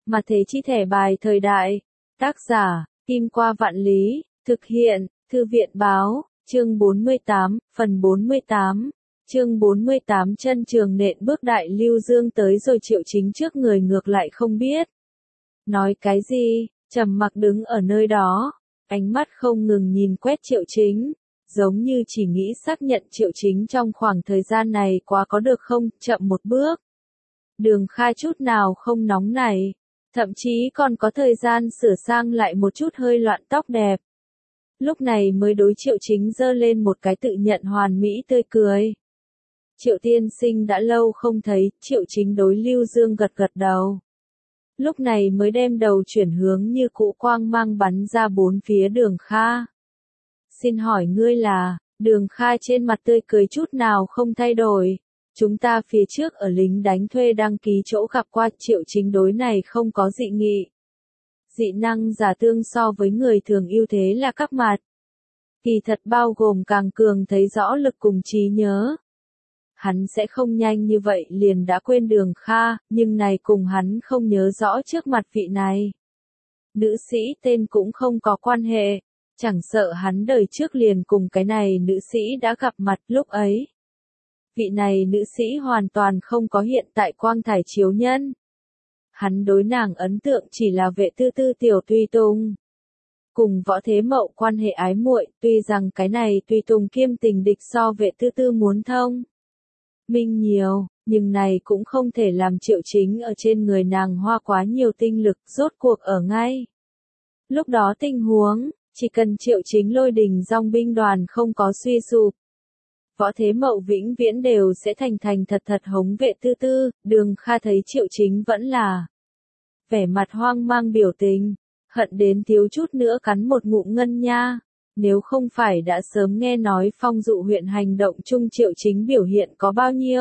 Mà thế chi thẻ bài thời đại. Tác giả, Kim Qua Vạn Lý, thực hiện, Thư viện báo, chương 48, phần 48. Chương 48 chân trường nện bước đại lưu dương tới rồi Triệu Chính trước người ngược lại không biết. Nói cái gì, trầm mặc đứng ở nơi đó, ánh mắt không ngừng nhìn quét Triệu Chính, giống như chỉ nghĩ xác nhận Triệu Chính trong khoảng thời gian này quá có được không, chậm một bước. Đường Khai chút nào không nóng này, thậm chí còn có thời gian sửa sang lại một chút hơi loạn tóc đẹp. Lúc này mới đối Triệu Chính giơ lên một cái tự nhận hoàn mỹ tươi cười. Triệu tiên sinh đã lâu không thấy, Triệu Chính đối Lưu Dương gật gật đầu. Lúc này mới đem đầu chuyển hướng như cũ quang mang bắn ra bốn phía Đường Kha. Xin hỏi ngươi là, Đường Kha trên mặt tươi cười chút nào không thay đổi. Chúng ta phía trước ở lính đánh thuê đăng ký chỗ gặp qua, Triệu Chính đối này không có dị nghị. Dị năng giả tương so với người thường ưu thế là các mặt. Kỳ thật bao gồm càng cường thấy rõ lực cùng trí nhớ. Hắn sẽ không nhanh như vậy liền đã quên Đường Kha, nhưng này cùng hắn không nhớ rõ trước mặt vị này. Nữ sĩ tên cũng không có quan hệ, chẳng sợ hắn đời trước liền cùng cái này nữ sĩ đã gặp mặt lúc ấy. Vị này nữ sĩ hoàn toàn không có hiện tại quang thải chiếu nhân. Hắn đối nàng ấn tượng chỉ là vệ tư tư tiểu tùy tùng. Cùng Võ Thế Mậu quan hệ ái muội, tuy rằng cái này tùy tùng kiêm tình địch so vệ tư tư muốn thông minh nhiều, nhưng này cũng không thể làm Triệu Chính ở trên người nàng hoa quá nhiều tinh lực, rốt cuộc ở ngay. Lúc đó tình huống, chỉ cần Triệu Chính lôi đình dòng binh đoàn không có suy sụp. Võ Thế Mậu vĩnh viễn đều sẽ thành thành thật thật hống vệ tư tư, Đường Kha thấy Triệu Chính vẫn là vẻ mặt hoang mang biểu tình, hận đến thiếu chút nữa cắn một ngụm ngân nha. Nếu không phải đã sớm nghe nói Phong Dụ huyện hành động chung Triệu Chính biểu hiện có bao nhiêu.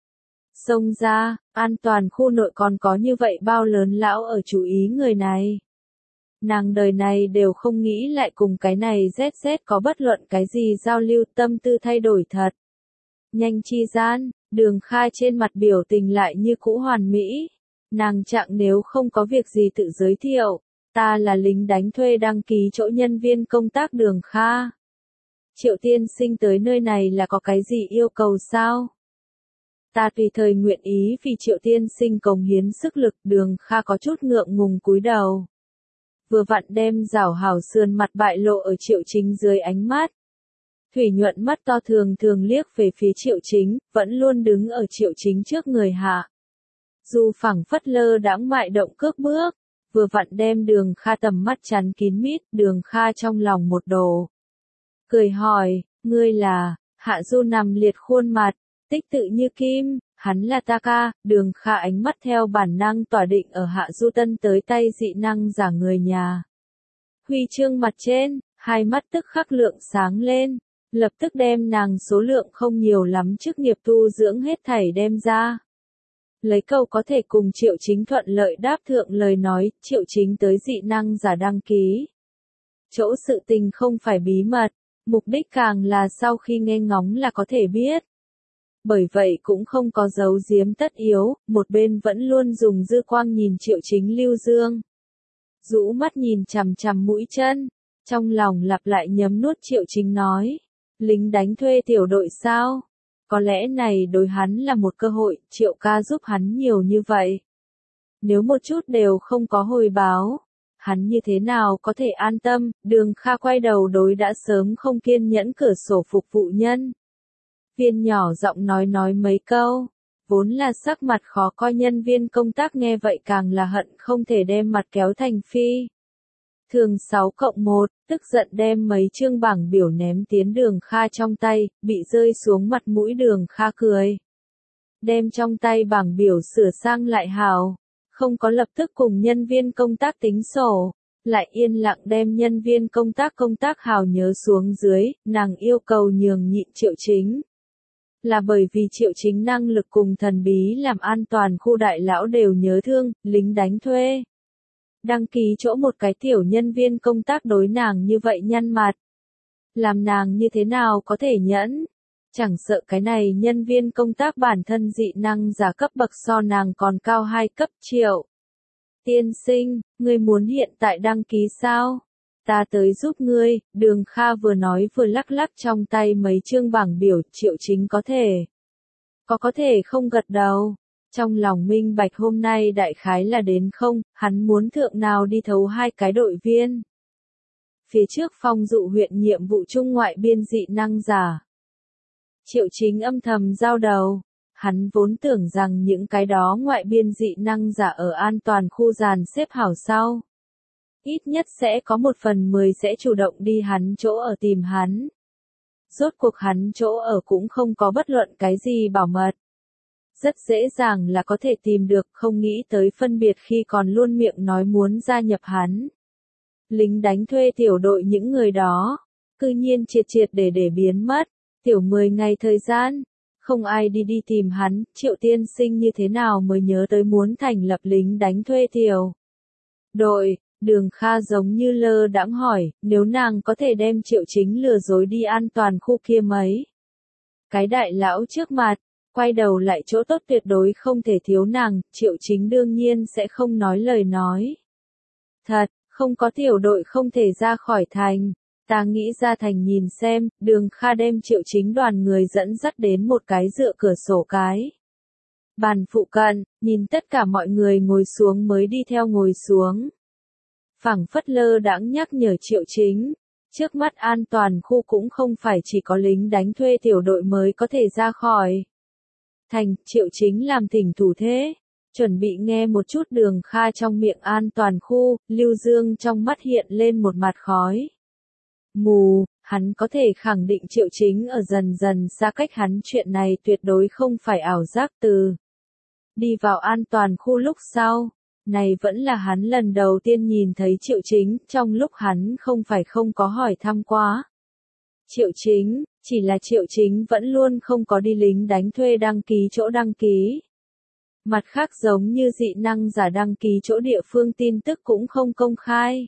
Xông ra, an toàn khu nội còn có như vậy bao lớn lão ở chú ý người này. Nàng đời này đều không nghĩ lại cùng cái này ZZ có bất luận cái gì giao lưu, tâm tư thay đổi thật. Nhanh chi gian, Đường Kha trên mặt biểu tình lại như cũ hoàn mỹ. Nàng chặng nếu không có việc gì tự giới thiệu. Ta là lính đánh thuê đăng ký chỗ nhân viên công tác Đường Kha. Triệu tiên sinh tới nơi này là có cái gì yêu cầu sao? Ta tùy thời nguyện ý vì Triệu tiên sinh cống hiến sức lực. Đường Kha có chút ngượng ngùng cúi đầu. Vừa vặn đem rảo hảo sườn mặt bại lộ ở Triệu Chính dưới ánh mắt. Thủy nhuận mắt to thường thường liếc về phía Triệu Chính, vẫn luôn đứng ở Triệu Chính trước người hạ. Dù phẳng phất lơ đãng mại động cước bước. Vừa vặn đem Đường Kha tầm mắt chắn kín mít, Đường Kha trong lòng một đồ. Cười hỏi, ngươi là, Hạ Du nằm liệt khuôn mặt, tích tự như kim, hắn là Taka, Đường Kha ánh mắt theo bản năng tỏa định ở Hạ Du Tân tới tay dị năng giả người nhà. Huy chương mặt trên, hai mắt tức khắc lượng sáng lên, lập tức đem nàng số lượng không nhiều lắm chức nghiệp tu dưỡng hết thảy đem ra. Lấy câu có thể cùng Triệu Chính thuận lợi đáp thượng lời nói, Triệu Chính tới dị năng giả đăng ký. Chỗ sự tình không phải bí mật, mục đích càng là sau khi nghe ngóng là có thể biết. Bởi vậy cũng không có giấu giếm tất yếu, một bên vẫn luôn dùng dư quang nhìn Triệu Chính Lưu Dương. Rũ mắt nhìn chằm chằm mũi chân, trong lòng lặp lại nhấm nuốt Triệu Chính nói, lính đánh thuê tiểu đội sao? Có lẽ này đối hắn là một cơ hội, Triệu ca giúp hắn nhiều như vậy. Nếu một chút đều không có hồi báo, hắn như thế nào có thể an tâm? Đường Kha quay đầu đối đã sớm không kiên nhẫn cửa sổ phục vụ nhân. Viên nhỏ giọng nói mấy câu, vốn là sắc mặt khó coi nhân viên công tác nghe vậy càng là hận không thể đem mặt kéo thành phi. Thường 6+1, tức giận đem mấy chương bảng biểu ném tiến Đường Kha trong tay, bị rơi xuống mặt mũi Đường Kha cười. Đem trong tay bảng biểu sửa sang lại hào, không có lập tức cùng nhân viên công tác tính sổ, lại yên lặng đem nhân viên công tác hào nhớ xuống dưới, nàng yêu cầu nhường nhịn Triệu Chính. Là bởi vì Triệu Chính năng lực cùng thần bí làm an toàn khu đại lão đều nhớ thương, lính đánh thuê. Đăng ký chỗ một cái tiểu nhân viên công tác đối nàng như vậy nhăn mặt. Làm nàng như thế nào có thể nhẫn? Chẳng sợ cái này nhân viên công tác bản thân dị năng giả cấp bậc so nàng còn cao 2 cấp Triệu. Tiên sinh, ngươi muốn hiện tại đăng ký sao? Ta tới giúp ngươi, Đường Kha vừa nói vừa lắc lắc trong tay mấy chương bảng biểu. Triệu Chính có thể không gật đầu. Trong lòng minh bạch hôm nay đại khái là đến không, hắn muốn thượng nào đi thấu 2 cái đội viên. Phía trước Phong Dụ huyện nhiệm vụ trung ngoại biên dị năng giả. Triệu Chính âm thầm giao đầu. Hắn vốn tưởng rằng những cái đó ngoại biên dị năng giả ở an toàn khu dàn xếp hảo sau. Ít nhất sẽ có 1/10 sẽ chủ động đi hắn chỗ ở tìm hắn. Rốt cuộc hắn chỗ ở cũng không có bất luận cái gì bảo mật. Rất dễ dàng là có thể tìm được, không nghĩ tới phân biệt khi còn luôn miệng nói muốn gia nhập hắn. Lính đánh thuê tiểu đội những người đó, cư nhiên triệt để biến mất. Tiểu 10 ngày thời gian, không ai đi tìm hắn. Triệu tiên sinh như thế nào mới nhớ tới muốn thành lập lính đánh thuê tiểu đội? Đường Kha giống như lơ đãng hỏi, nếu nàng có thể đem Triệu Chính lừa dối đi an toàn khu kia mấy cái đại lão trước mặt, quay đầu lại chỗ tốt tuyệt đối không thể thiếu nàng. Triệu Chính đương nhiên sẽ không nói lời nói thật, không có tiểu đội không thể ra khỏi thành. Ta nghĩ ra thành nhìn xem. Đường Kha đem Triệu Chính đoàn người dẫn dắt đến một cái dựa cửa sổ cái bàn phụ cận, nhìn tất cả mọi người ngồi xuống mới đi theo ngồi xuống. Phảng phất lơ đãng nhắc nhở Triệu Chính, trước mắt an toàn khu cũng không phải chỉ có lính đánh thuê tiểu đội mới có thể ra khỏi thành. Triệu Chính làm thỉnh thủ thế, chuẩn bị nghe một chút Đường Kha trong miệng an toàn khu. Lưu Dương trong mắt hiện lên một mặt khói mù, hắn có thể khẳng định Triệu Chính ở dần dần xa cách hắn, chuyện này tuyệt đối không phải ảo giác. Từ đi vào an toàn khu lúc sau, này vẫn là hắn lần đầu tiên nhìn thấy Triệu Chính, trong lúc hắn không có hỏi thăm quá Triệu Chính, chỉ là Triệu Chính vẫn luôn không có đi lính đánh thuê đăng ký chỗ đăng ký. Mặt khác giống như dị năng giả đăng ký chỗ địa phương tin tức cũng không công khai.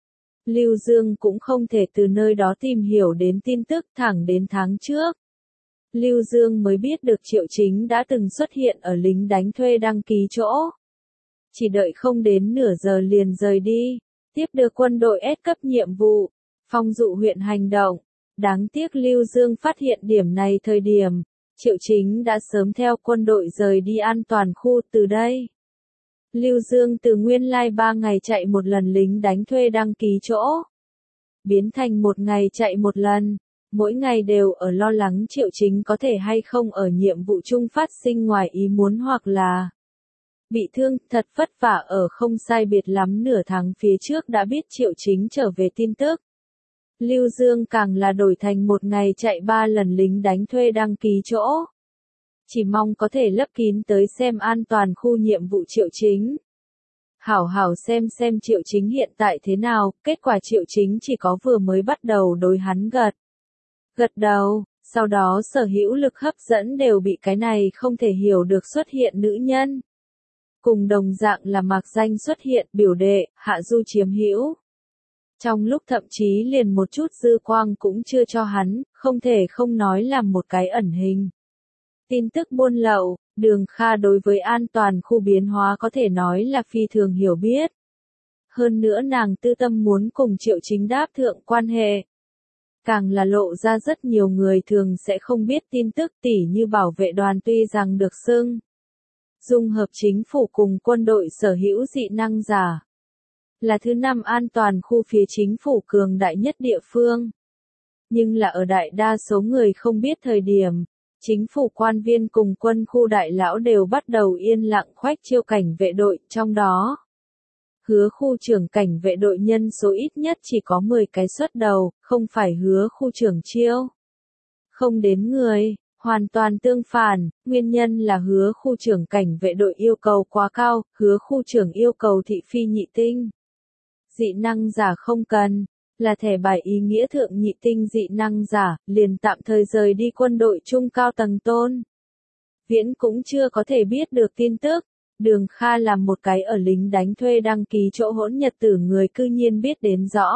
Lưu Dương cũng không thể từ nơi đó tìm hiểu đến tin tức. Thẳng đến tháng trước, Lưu Dương mới biết được Triệu Chính đã từng xuất hiện ở lính đánh thuê đăng ký chỗ. Chỉ đợi không đến nửa giờ liền rời đi, tiếp được quân đội S cấp nhiệm vụ, Phong Dụ huyện hành động. Đáng tiếc Lưu Dương phát hiện điểm này thời điểm, Triệu Chính đã sớm theo quân đội rời đi an toàn khu. Từ đây, Lưu Dương từ nguyên lai 3 ngày chạy một lần lính đánh thuê đăng ký chỗ, biến thành 1 ngày chạy một lần, mỗi ngày đều ở lo lắng Triệu Chính có thể hay không ở nhiệm vụ chung phát sinh ngoài ý muốn hoặc là bị thương. Thật vất vả ở không sai biệt lắm nửa tháng phía trước đã biết Triệu Chính trở về tin tức. Lưu Dương càng là đổi thành 1 ngày chạy 3 lần lính đánh thuê đăng ký chỗ. Chỉ mong có thể lấp kín tới xem an toàn khu nhiệm vụ Triệu Chính. Hảo xem Triệu Chính hiện tại thế nào. Kết quả Triệu Chính chỉ có vừa mới bắt đầu đối hắn gật đầu, sau đó sở hữu lực hấp dẫn đều bị cái này không thể hiểu được xuất hiện nữ nhân. Cùng đồng dạng là mạc danh xuất hiện biểu đệ, Hạ Du chiếm hữu. Trong lúc thậm chí liền một chút dư quang cũng chưa cho hắn, không thể không nói là một cái ẩn hình. Tin tức buôn lậu. Đường Kha đối với an toàn khu biến hóa có thể nói là phi thường hiểu biết. Hơn nữa nàng tư tâm muốn cùng Triệu Chính đáp thượng quan hệ. Càng là lộ ra rất nhiều người thường sẽ không biết tin tức, tỉ như bảo vệ đoàn tuy rằng được xưng dung hợp chính phủ cùng quân đội sở hữu dị năng giả. Là thứ 5 an toàn khu phía chính phủ cường đại nhất địa phương. Nhưng là ở đại đa số người không biết thời điểm, chính phủ quan viên cùng quân khu đại lão đều bắt đầu yên lặng khoách chiêu cảnh vệ đội, trong đó Hứa khu trưởng cảnh vệ đội nhân số ít nhất chỉ có 10 cái xuất đầu, không phải Hứa khu trưởng chiêu không đến người. Hoàn toàn tương phản, nguyên nhân là Hứa khu trưởng cảnh vệ đội yêu cầu quá cao. Hứa khu trưởng yêu cầu thị phi nhị tinh dị năng giả không cần, là thẻ bài ý nghĩa thượng nhị tinh dị năng giả, liền tạm thời rời đi quân đội trung cao tầng Tôn Viễn cũng chưa có thể biết được tin tức. Đường Kha làm một cái ở lính đánh thuê đăng ký chỗ hỗn nhật tử người cư nhiên biết đến rõ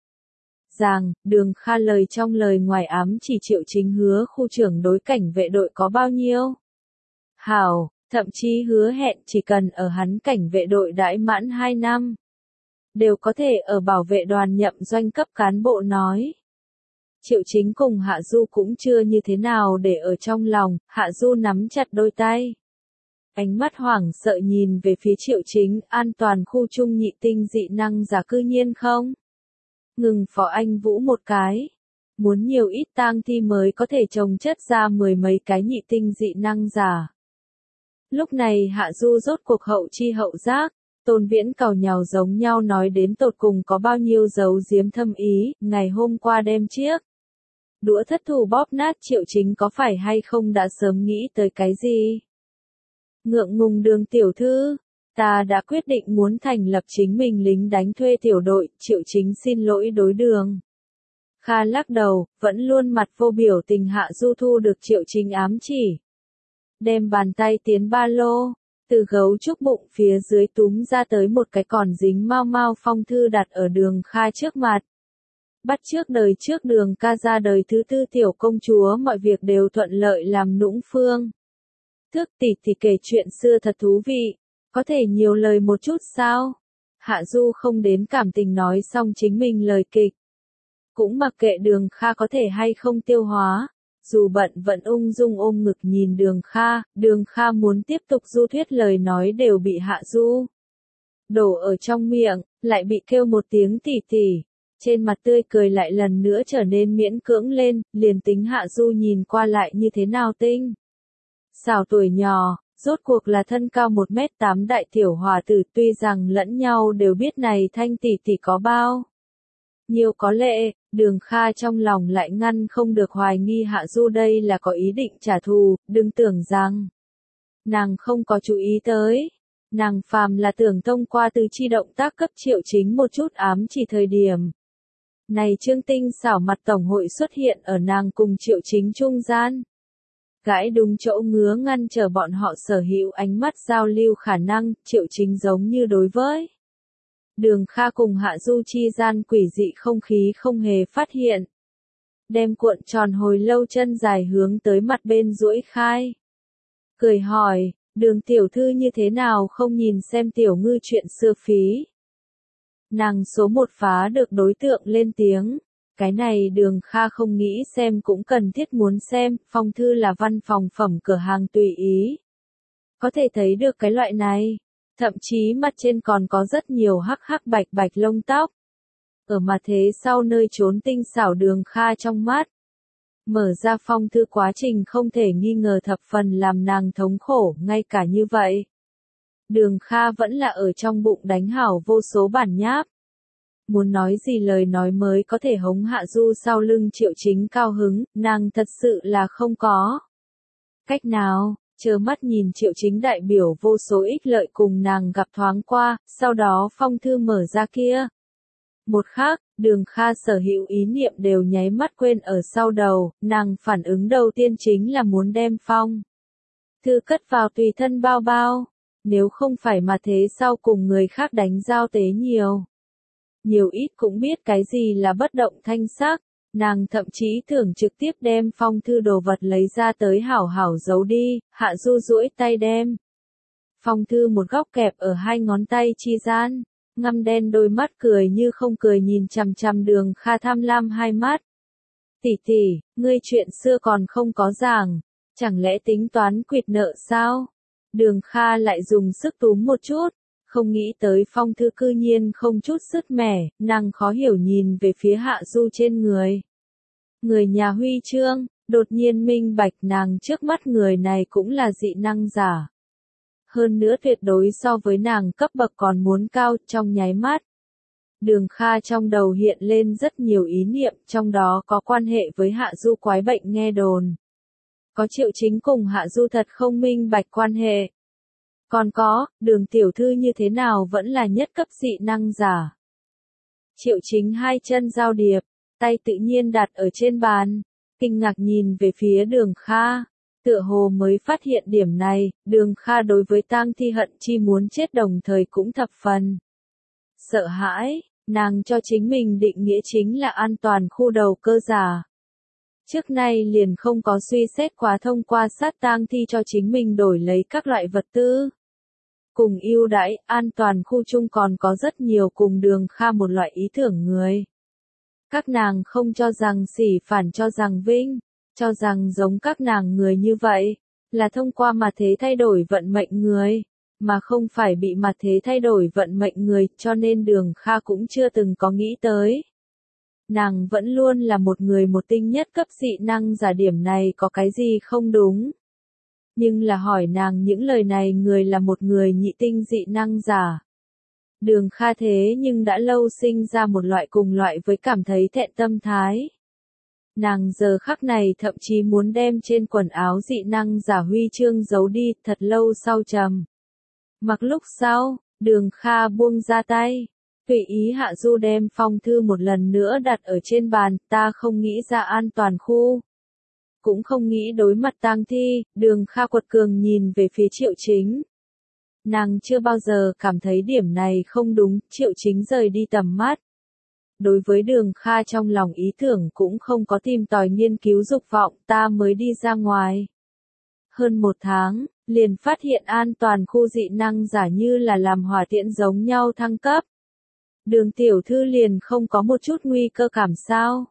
ràng. Đường Kha lời trong lời ngoài ám chỉ Triệu Chính Hứa khu trưởng đối cảnh vệ đội có bao nhiêu hảo, Thậm chí hứa hẹn chỉ cần ở hắn cảnh vệ đội đãi mãn 2 năm, đều có thể ở bảo vệ đoàn nhậm doanh cấp cán bộ nói. Triệu Chính cùng Hạ Du cũng chưa như thế nào để ở trong lòng, Hạ Du nắm chặt đôi tay. Ánh mắt hoảng sợ nhìn về phía Triệu Chính, an toàn khu trung nhị tinh dị năng giả cư nhiên không. Ngừng Phó Anh Vũ một cái. Muốn nhiều ít tang thi mới có thể trồng chất ra 10 mấy cái nhị tinh dị năng giả. Lúc này Hạ Du rốt cuộc hậu chi hậu giác, Tôn Viễn càu nhàu giống nhau nói đến tột cùng có bao nhiêu giấu giếm thâm ý, ngày hôm qua đêm chiếc. Đũa thất thủ bóp nát Triệu Chính có phải hay không đã sớm nghĩ tới cái gì? Ngượng ngùng Đường tiểu thư, ta đã quyết định muốn thành lập chính mình lính đánh thuê tiểu đội, Triệu Chính xin lỗi đối Đường. Kha lắc đầu, vẫn luôn mặt vô biểu tình. Hạ Du thu được Triệu Chính ám chỉ. Đem bàn tay tiến ba lô, từ gấu trúc bụng phía dưới túm ra tới một cái còn dính mau mau phong thư đặt ở Đường Kha trước mặt. Bắt trước Đường ca ra đời thứ 4 tiểu công chúa, mọi việc đều thuận lợi làm nũng phương. Thước tỷ tỷ kể chuyện xưa thật thú vị, có thể nhiều lời một chút sao? Hạ Du không đến cảm tình nói xong chính mình lời kịch. Cũng mặc kệ Đường Kha có thể hay không tiêu hóa, dù bận vẫn ung dung ôm ngực nhìn Đường Kha muốn tiếp tục du thuyết lời nói đều bị Hạ Du đổ ở trong miệng, lại bị kêu một tiếng tỷ tỷ. Trên mặt tươi cười lại lần nữa trở nên miễn cưỡng lên, liền tính Hạ Du nhìn qua lại như thế nào tinh. Xảo tuổi nhỏ, rốt cuộc là thân cao 1m8 đại tiểu hòa tử, tuy rằng lẫn nhau đều biết này thanh tỷ tỷ có bao nhiều có lệ, Đường Kha trong lòng lại ngăn không được hoài nghi Hạ Du đây là có ý định trả thù, đừng tưởng rằng nàng không có chú ý tới. Nàng phàm là tưởng thông qua từ chi động tác cấp Triệu Chính một chút ám chỉ thời điểm. Này Trương tinh xảo mặt tổng hội xuất hiện ở nàng cùng Triệu Chính trung gian. Gãi đúng chỗ ngứa ngăn trở bọn họ sở hữu ánh mắt giao lưu khả năng, Triệu Chính giống như đối với Đường Kha cùng Hạ Du chi gian quỷ dị không khí không hề phát hiện. Đem cuộn tròn hồi lâu chân dài hướng tới mặt bên duỗi khai. Cười hỏi, Đường tiểu thư như thế nào không nhìn xem tiểu ngư chuyện xưa phí. Nàng số 1 phá được đối tượng lên tiếng. Cái này Đường Kha không nghĩ xem cũng cần thiết muốn xem, phong thư là văn phòng phẩm cửa hàng tùy ý. Có thể thấy được cái loại này. Thậm chí mặt trên còn có rất nhiều hắc hắc bạch bạch lông tóc. Ở mặt thế sau nơi trốn tinh xảo Đường Kha trong mắt. Mở ra phong thư quá trình không thể nghi ngờ thập phần làm nàng thống khổ, ngay cả như vậy. Đường Kha vẫn là ở trong bụng đánh hảo vô số bản nháp. Muốn nói gì lời nói mới có thể hống Hạ Du sau lưng Triệu Chính cao hứng, nàng thật sự là không có cách nào. Trơ mắt nhìn Triệu Chính đại biểu vô số ích lợi cùng nàng gặp thoáng qua, sau đó phong thư mở ra kia. Một khắc, Đường Kha sở hữu ý niệm đều nháy mắt quên ở sau đầu, nàng phản ứng đầu tiên chính là muốn đem phong thư cất vào tùy thân bao bao, nếu không phải mà thế sau cùng người khác đánh giao tế nhiều ít cũng biết cái gì là bất động thanh sắc. Nàng thậm chí tưởng trực tiếp đem phong thư đồ vật lấy ra tới hảo hảo giấu đi, Hạ Du duỗi tay đem phong thư một góc kẹp ở 2 ngón tay chi gian, ngăm đen đôi mắt cười như không cười nhìn chằm chằm Đường Kha tham lam hai mắt. Tỷ tỷ, ngươi chuyện xưa còn không có giảng, chẳng lẽ tính toán quyệt nợ sao? Đường Kha lại dùng sức túm một chút. Không nghĩ tới phong thư cư nhiên không chút sứt mẻ, nàng khó hiểu nhìn về phía Hạ Du trên người. Người nhà huy chương, đột nhiên minh bạch nàng trước mắt người này cũng là dị năng giả. Hơn nữa tuyệt đối so với nàng cấp bậc còn muốn cao trong nháy mắt. Đường Kha trong đầu hiện lên rất nhiều ý niệm, trong đó có quan hệ với Hạ Du quái bệnh nghe đồn. Có Triệu Chính cùng Hạ Du thật không minh bạch quan hệ. Còn có, Đường tiểu thư như thế nào vẫn là nhất cấp dị năng giả. Triệu Chính 2 chân giao điệp, tay tự nhiên đặt ở trên bàn, kinh ngạc nhìn về phía Đường Kha. Tựa hồ mới phát hiện điểm này, Đường Kha đối với tang thi hận chi muốn chết đồng thời cũng thập phần sợ hãi, nàng cho chính mình định nghĩa chính là an toàn khu đầu cơ giả. Trước nay liền không có suy xét quá thông qua sát tang thi cho chính mình đổi lấy các loại vật tư. Cùng ưu đãi, an toàn khu chung còn có rất nhiều cùng Đường Kha một loại ý tưởng người. Các nàng không cho rằng sỉ, phản cho rằng vinh, cho rằng giống các nàng người như vậy, là thông qua mặt thế thay đổi vận mệnh người, mà không phải bị mặt thế thay đổi vận mệnh người, cho nên Đường Kha cũng chưa từng có nghĩ tới. Nàng vẫn luôn là một người một tinh nhất cấp dị năng giả, điểm này có cái gì không đúng. Nhưng là hỏi nàng những lời này người là một người nhị tinh dị năng giả. Đường Kha thế nhưng đã lâu sinh ra một loại cùng loại với cảm thấy thẹn tâm thái. Nàng giờ khắc này thậm chí muốn đem trên quần áo dị năng giả huy chương giấu đi, thật lâu sau trầm. Mặc lúc sau, Đường Kha buông ra tay. Tùy ý Hạ Du đem phong thư một lần nữa đặt ở trên bàn, ta không nghĩ ra an toàn khu. Cũng không nghĩ đối mặt tang thi, Đường Kha quật cường nhìn về phía Triệu Chính. Nàng chưa bao giờ cảm thấy điểm này không đúng, Triệu Chính rời đi tầm mắt. Đối với Đường Kha trong lòng ý tưởng cũng không có tìm tòi nghiên cứu dục vọng, ta mới đi ra ngoài. Hơn 1 tháng, liền phát hiện an toàn khu dị năng giả như là làm hỏa tiễn giống nhau thăng cấp. Đường tiểu thư liền không có một chút nguy cơ cảm sao.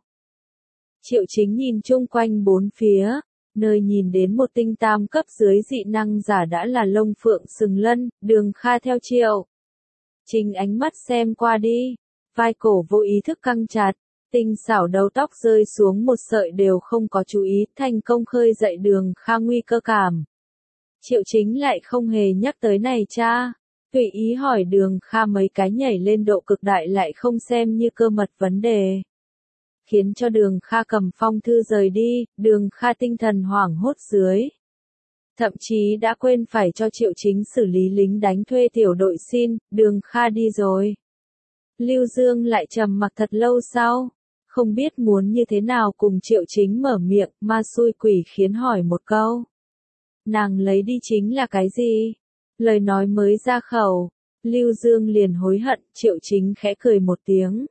Triệu Chính nhìn chung quanh bốn phía, nơi nhìn đến một tinh tam cấp dưới dị năng giả đã là lông phượng sừng lân, Đường Kha theo Triệu Chính ánh mắt xem qua đi, vai cổ vô ý thức căng chặt, tinh xảo đầu tóc rơi xuống một sợi đều không có chú ý, thành công khơi dậy Đường Kha nguy cơ cảm. Triệu Chính lại không hề nhắc tới này cha, tùy ý hỏi Đường Kha mấy cái nhảy lên độ cực đại lại không xem như cơ mật vấn đề. Khiến cho Đường Kha cầm phong thư rời đi, Đường Kha tinh thần hoảng hốt dưới. Thậm chí đã quên phải cho Triệu Chính xử lý lính đánh thuê tiểu đội xin, Đường Kha đi rồi. Lưu Dương lại trầm mặc thật lâu sau, không biết muốn như thế nào cùng Triệu Chính mở miệng, ma xui quỷ khiến hỏi một câu. Nàng lấy đi chính là cái gì? Lời nói mới ra khẩu, Lưu Dương liền hối hận, Triệu Chính khẽ cười một tiếng.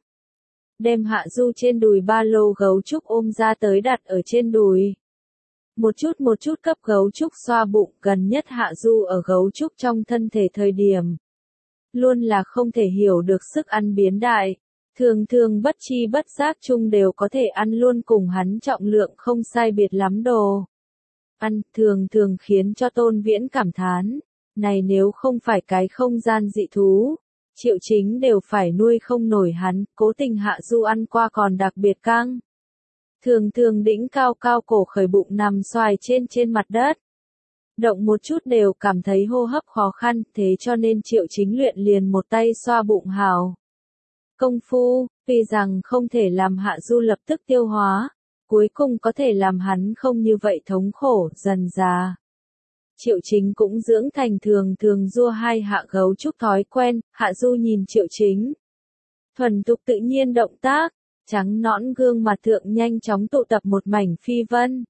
Đem Hạ Du trên đùi ba lô gấu trúc ôm ra tới đặt ở trên đùi. Một chút cấp gấu trúc xoa bụng, gần nhất Hạ Du ở gấu trúc trong thân thể thời điểm. Luôn là không thể hiểu được sức ăn biến đại, thường thường bất chi bất giác chung đều có thể ăn luôn cùng hắn trọng lượng không sai biệt lắm đồ. Ăn thường thường khiến cho Tôn Viễn cảm thán, này nếu không phải cái không gian dị thú, Triệu Chính đều phải nuôi không nổi hắn, cố tình Hạ Du ăn qua còn đặc biệt căng. Thường thường đĩnh cao cao cổ khởi bụng nằm xoài trên mặt đất. Động một chút đều cảm thấy hô hấp khó khăn, thế cho nên Triệu Chính luyện liền một tay xoa bụng hào. Công phu, vì rằng không thể làm Hạ Du lập tức tiêu hóa, cuối cùng có thể làm hắn không như vậy thống khổ, dần già. Triệu Chính cũng dưỡng thành thường thường rua hai Hạ gấu trúc thói quen, Hạ Du nhìn Triệu Chính. Thuần thục tự nhiên động tác, trắng nõn gương mặt thượng nhanh chóng tụ tập một mảnh phi vân.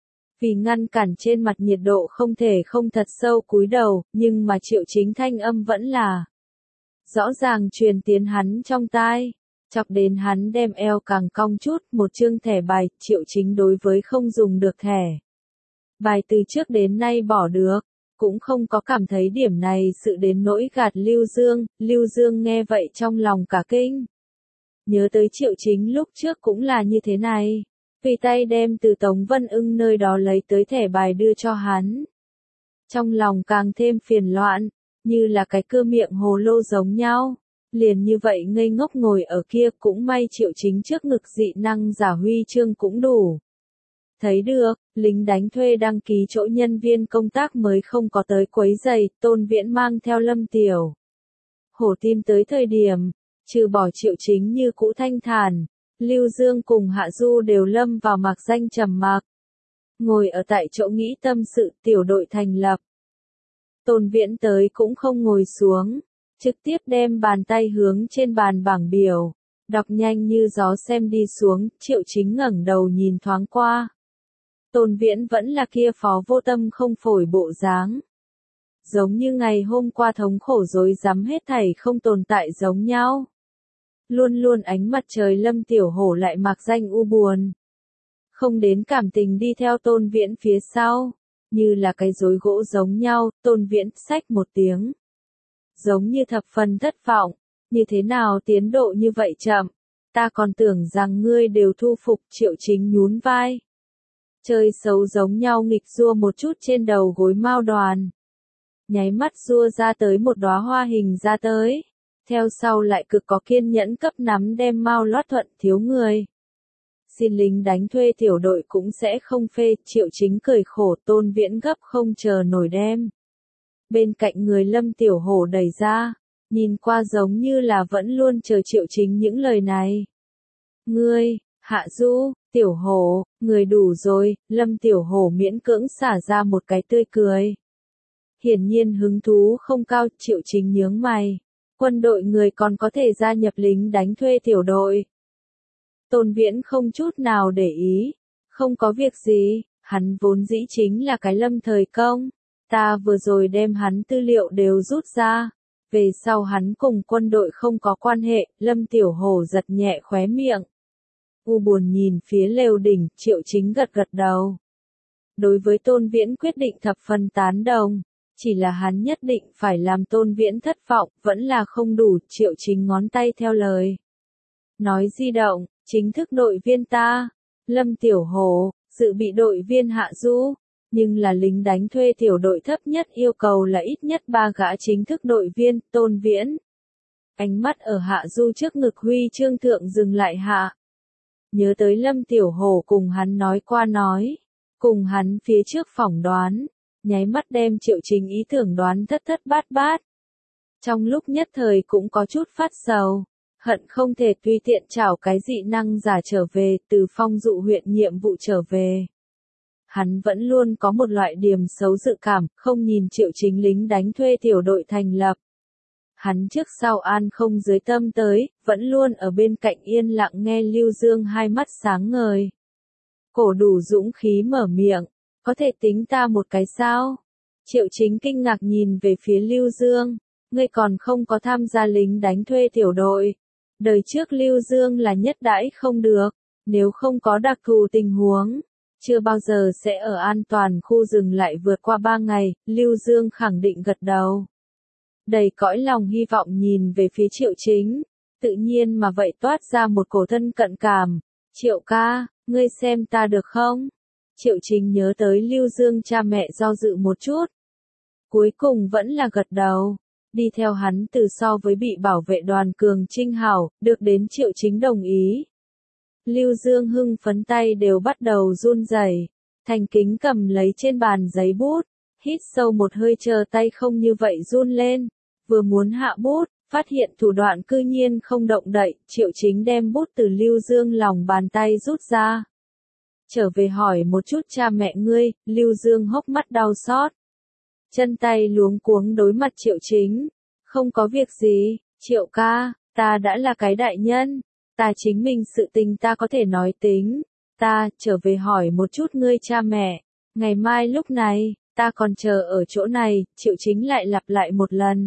Vì ngăn cản trên mặt nhiệt độ không thể không thật sâu cúi đầu, nhưng mà Triệu Chính thanh âm vẫn là rõ ràng truyền tiến hắn trong tai, chọc đến hắn đem eo càng cong chút, một chương thẻ bài, Triệu Chính đối với không dùng được thẻ bài từ trước đến nay bỏ được, cũng không có cảm thấy điểm này sự đến nỗi gạt Lưu Dương nghe vậy trong lòng cả kinh. Nhớ tới Triệu Chính lúc trước cũng là như thế này, tùy tay đem từ Tống Vân Ưng nơi đó lấy tới thẻ bài đưa cho hắn. Trong lòng càng thêm phiền loạn, như là cái cơ miệng hồ lô giống nhau, liền như vậy ngây ngốc ngồi ở kia, cũng may Triệu Chính trước ngực dị năng giả huy chương cũng đủ. Thấy được, lính đánh thuê đăng ký chỗ nhân viên công tác mới không có tới quấy giày, Tôn Viễn mang theo Lâm Tiểu Hổ tìm tới thời điểm, trừ bỏ Triệu Chính như cũ thanh thản, Lưu Dương cùng Hạ Du đều lâm vào mạc danh trầm mặc. Ngồi ở tại chỗ nghĩ tâm sự, tiểu đội thành lập. Tôn Viễn tới cũng không ngồi xuống, trực tiếp đem bàn tay hướng trên bàn bảng biểu, đọc nhanh như gió xem đi xuống, Triệu Chính ngẩng đầu nhìn thoáng qua. Tôn Viễn vẫn là kia phó vô tâm không phổi bộ dáng. Giống như ngày hôm qua thống khổ rối rắm hết thảy không tồn tại giống nhau. Luôn luôn ánh mặt trời Lâm Tiểu Hổ lại mạc danh u buồn. không đến cảm tình đi theo Tôn Viễn phía sau, như là cái rối gỗ giống nhau. Tôn Viễn xách một tiếng, giống như thập phần thất vọng, như thế nào tiến độ như vậy chậm, ta còn tưởng rằng ngươi đều thu phục. Triệu Chính nhún vai, chơi xấu giống nhau nghịch rua một chút trên đầu gối mao đoàn, nháy mắt rua ra tới một đóa hoa hình ra tới, theo sau lại cực có kiên nhẫn cấp nắm đem mao lót thuận. Thiếu người, xin lính đánh thuê tiểu đội cũng sẽ không phê. Triệu Chính cười khổ. Tôn Viễn gấp không chờ nổi đem bên cạnh người Lâm Tiểu Hổ đẩy ra, nhìn qua giống như là vẫn luôn chờ Triệu Chính những lời này. Ngươi, Hạ Du, Tiểu Hổ, người đủ rồi. Lâm Tiểu Hổ miễn cưỡng xả ra một cái tươi cười, hiển nhiên hứng thú không cao. Triệu Chính nhướng mày, quân đội người còn có thể gia nhập lính đánh thuê tiểu đội. Tôn Viễn không chút nào để ý, không có việc gì, hắn vốn dĩ chính là cái lâm thời công, ta vừa rồi đem hắn tư liệu đều rút ra, về sau hắn cùng quân đội không có quan hệ. Lâm Tiểu Hổ giật nhẹ khóe miệng, u buồn nhìn phía lều đỉnh. Triệu Chính gật gật đầu, đối với Tôn Viễn quyết định thập phần tán đồng, chỉ là hắn nhất định phải làm Tôn Viễn thất vọng, vẫn là không đủ. Triệu Chính ngón tay theo lời nói di động, chính thức đội viên ta, Lâm Tiểu Hổ, dự bị đội viên Hạ Du, nhưng là lính đánh thuê tiểu đội thấp nhất yêu cầu là ít nhất 3 gã chính thức đội viên. Tôn Viễn, ánh mắt ở Hạ Du trước ngực huy chương thượng dừng lại hạ, nhớ tới Lâm Tiểu Hổ cùng hắn nói qua nói, cùng hắn phía trước phỏng đoán, nháy mắt đem Triệu Chính ý tưởng đoán thất thất bát bát. Trong lúc nhất thời cũng có chút phát sầu, hận không thể tùy tiện chảo cái dị năng giả trở về, từ Phong Dụ huyện nhiệm vụ trở về. Hắn vẫn luôn có một loại điểm xấu dự cảm, không nhìn Triệu Chính lính đánh thuê tiểu đội thành lập. Hắn trước sau an không dưới tâm tới, vẫn luôn ở bên cạnh yên lặng nghe. Lưu Dương hai mắt sáng ngời, cổ đủ dũng khí mở miệng, có thể tính ta một cái sao? Triệu Chính kinh ngạc nhìn về phía Lưu Dương, ngươi còn không có tham gia lính đánh thuê tiểu đội. Đời trước Lưu Dương là nhất đãi không được, nếu không có đặc thù tình huống, chưa bao giờ sẽ ở an toàn khu dừng lại vượt qua 3 ngày. Lưu Dương khẳng định gật đầu, đầy cõi lòng hy vọng nhìn về phía Triệu Chính, tự nhiên mà vậy toát ra một cổ thân cận cảm. Triệu ca, ngươi xem ta được không? Triệu Chính nhớ tới Lưu Dương cha mẹ do dự một chút, cuối cùng vẫn là gật đầu. Đi theo hắn từ so với bị bảo vệ đoàn cường trinh hảo, được đến Triệu Chính đồng ý. Lưu Dương hưng phấn tay đều bắt đầu run rẩy, thành kính cầm lấy trên bàn giấy bút, hít sâu một hơi chờ tay không như vậy run lên, vừa muốn hạ bút, phát hiện thủ đoạn cư nhiên không động đậy. Triệu Chính đem bút từ Lưu Dương lòng bàn tay rút ra. Trở về hỏi một chút cha mẹ ngươi. Lưu Dương hốc mắt đau xót, chân tay luống cuống đối mặt Triệu Chính. Không có việc gì, Triệu ca, ta đã là cái đại nhân, ta chính mình sự tình ta có thể nói tính, ta trở về hỏi một chút ngươi cha mẹ, ngày mai lúc này, ta còn chờ ở chỗ này. Triệu Chính lại lặp lại một lần.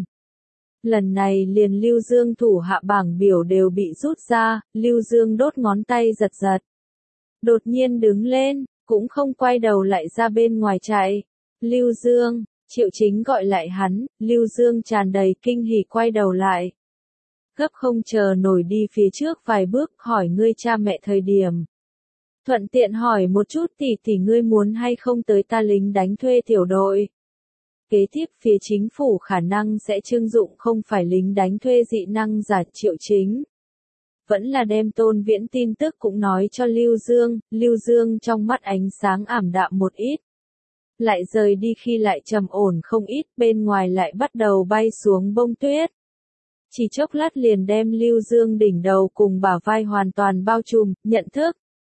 Lần này liền Lưu Dương thủ hạ bảng biểu đều bị rút ra. Lưu Dương đốt ngón tay giật giật, đột nhiên đứng lên, cũng không quay đầu lại ra bên ngoài chạy. Lưu Dương, Triệu Chính gọi lại hắn. Lưu Dương tràn đầy kinh hỉ quay đầu lại, gấp không chờ nổi đi phía trước vài bước, hỏi ngươi cha mẹ thời điểm. Thuận tiện hỏi một chút tỷ ngươi muốn hay không tới ta lính đánh thuê tiểu đội. Kế tiếp phía chính phủ khả năng sẽ trưng dụng không phải lính đánh thuê dị năng giả. Triệu Chính vẫn là đem Tôn Viễn tin tức cũng nói cho Lưu Dương. Lưu Dương trong mắt ánh sáng ảm đạm một ít, lại rời đi khi lại trầm ổn không ít. Bên ngoài lại bắt đầu bay xuống bông tuyết, chỉ chốc lát liền đem Lưu Dương đỉnh đầu cùng bả vai hoàn toàn bao trùm. Nhận thức.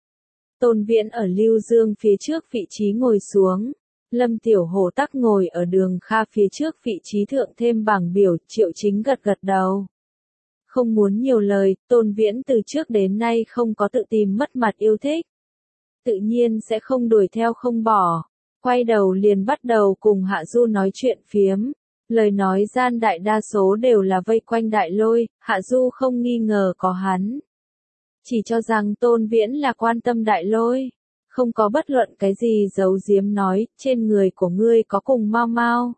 Tôn Viễn ở Lưu Dương phía trước vị trí ngồi xuống, Lâm Tiểu Hổ tắc ngồi ở Đường Kha phía trước vị trí thượng thêm bảng biểu. Triệu Chính gật gật đầu, không muốn nhiều lời. Tôn Viễn từ trước đến nay không có tự tìm mất mặt yêu thích, tự nhiên sẽ không đuổi theo không bỏ, quay đầu liền bắt đầu cùng Hạ Du nói chuyện phiếm. Lời nói gian đại đa số đều là vây quanh Đại Lôi. Hạ Du không nghi ngờ có hắn, chỉ cho rằng Tôn Viễn là quan tâm Đại Lôi, Không có bất luận cái gì giấu giếm nói, trên người của ngươi có cùng mau mau.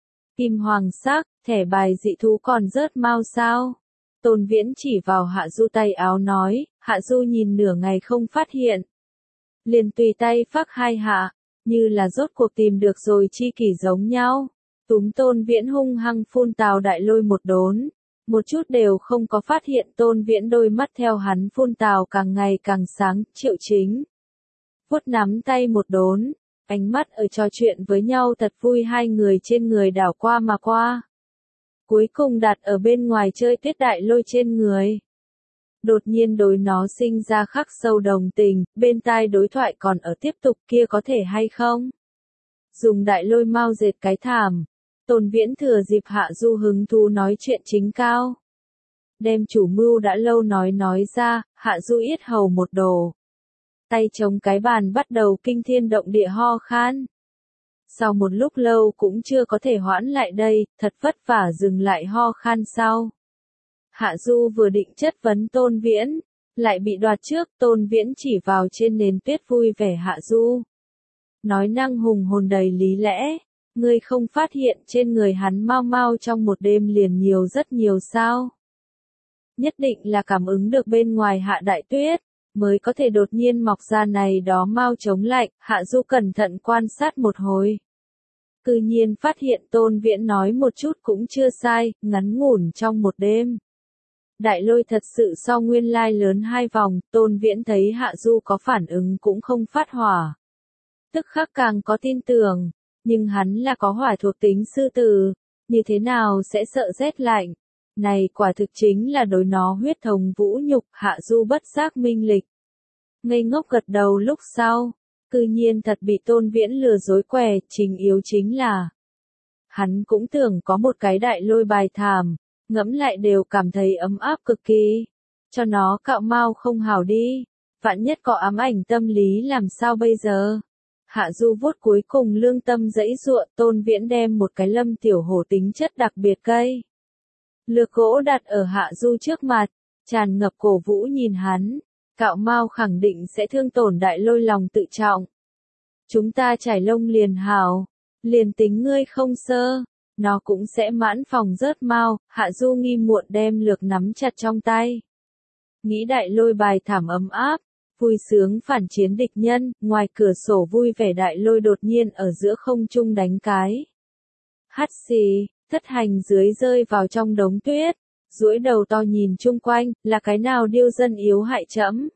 Kim hoàng sắc, thẻ bài dị thú còn rớt mau sao? Tôn Viễn chỉ vào Hạ Du tay áo nói, Hạ Du nhìn nửa ngày không phát hiện. Liền tùy tay phác hai hạ, như là rốt cuộc tìm được rồi chi kỷ giống nhau. Túm Tôn Viễn hung hăng phun Tào Đại Lôi một đốn. Một chút đều không có phát hiện Tôn Viễn đôi mắt theo hắn phun tào càng ngày càng sáng, Triệu Chính. Vuốt nắm tay một đốn, ánh mắt ở trò chuyện với nhau thật vui hai người trên người đảo qua mà qua. Cuối cùng đặt ở bên ngoài chơi Tiết Đại Lôi trên người. Đột nhiên đối nó sinh ra khắc sâu đồng tình, bên tai đối thoại còn ở tiếp tục kia có thể hay không? Dùng Đại Lôi mau dệt cái thảm. Tôn Viễn thừa dịp Hạ Du hứng thú nói chuyện chính cao. Đem chủ mưu đã lâu nói ra, Hạ Du yết hầu một đồ. Tay chống cái bàn bắt đầu kinh thiên động địa ho khan. Sau một lúc lâu cũng chưa có thể hoãn lại đây, thật vất vả dừng lại ho khan sau. Hạ Du vừa định chất vấn Tôn Viễn, lại bị đoạt trước, Tôn Viễn chỉ vào trên nền tuyết vui vẻ Hạ Du. Nói năng hùng hồn đầy lý lẽ. Ngươi không phát hiện trên người hắn mau mau trong một đêm liền nhiều rất nhiều sao? Nhất định là cảm ứng được bên ngoài hạ đại tuyết, mới có thể đột nhiên mọc ra này đó mau chống lạnh, Hạ Du cẩn thận quan sát một hồi. Cư nhiên phát hiện Tôn Viễn nói một chút cũng chưa sai, ngắn ngủn trong một đêm. Đại Lôi thật sự so nguyên lai lớn hai vòng, Tôn Viễn thấy Hạ Du có phản ứng cũng không phát hỏa. Tức khắc càng có tin tưởng. Nhưng hắn là có hỏa thuộc tính sư tử, như thế nào sẽ sợ rét lạnh? Này quả thực chính là đối nó huyết thống vũ nhục, Hạ Du bất giác minh lịch. Ngây ngốc gật đầu lúc sau, cư nhiên thật bị Tôn Viễn lừa dối què, chính yếu chính là. Hắn cũng tưởng có một cái Đại Lôi bài thảm, ngẫm lại đều cảm thấy ấm áp cực kỳ. Cho nó cạo mau không hảo đi, vạn nhất có ám ảnh tâm lý làm sao bây giờ? Hạ Du vuốt cuối cùng lương tâm dãy giụa, Tôn Viễn đem một cái lâm tiểu hổ tính chất đặc biệt cây. Lược gỗ đặt ở Hạ Du trước mặt, tràn ngập cổ vũ nhìn hắn, cạo mau khẳng định sẽ thương tổn Đại Lôi lòng tự trọng. Chúng ta trải lông liền hảo, liền tính ngươi không sơ, nó cũng sẽ mãn phòng rớt mau, Hạ Du nghi muộn đem lược nắm chặt trong tay. Nghĩ Đại Lôi bài thảm ấm áp. Vui sướng phản chiến địch nhân, ngoài cửa sổ vui vẻ Đại Lôi đột nhiên ở giữa không trung đánh cái. Hắt xì, thất hành dưới rơi vào trong đống tuyết, duỗi đầu to nhìn chung quanh, là cái nào điêu dân yếu hại trẫm.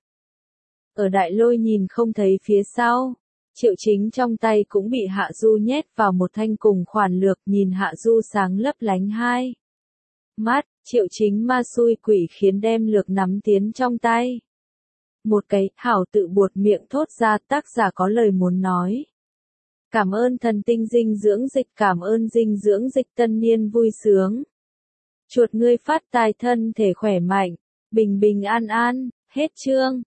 Ở Đại Lôi nhìn không thấy phía sau, Triệu Chính trong tay cũng bị Hạ Du nhét vào một thanh cùng khoản lược, nhìn Hạ Du sáng lấp lánh hai mắt, Triệu Chính ma xui quỷ khiến đem lược nắm tiến trong tay. Một cái, hảo tự buột miệng thốt ra, tác giả có lời muốn nói. Cảm ơn thần tinh dinh dưỡng dịch, cảm ơn dinh dưỡng dịch tân niên vui sướng. Chuột ngươi phát tài thân thể khỏe mạnh, bình bình an an, hết chương.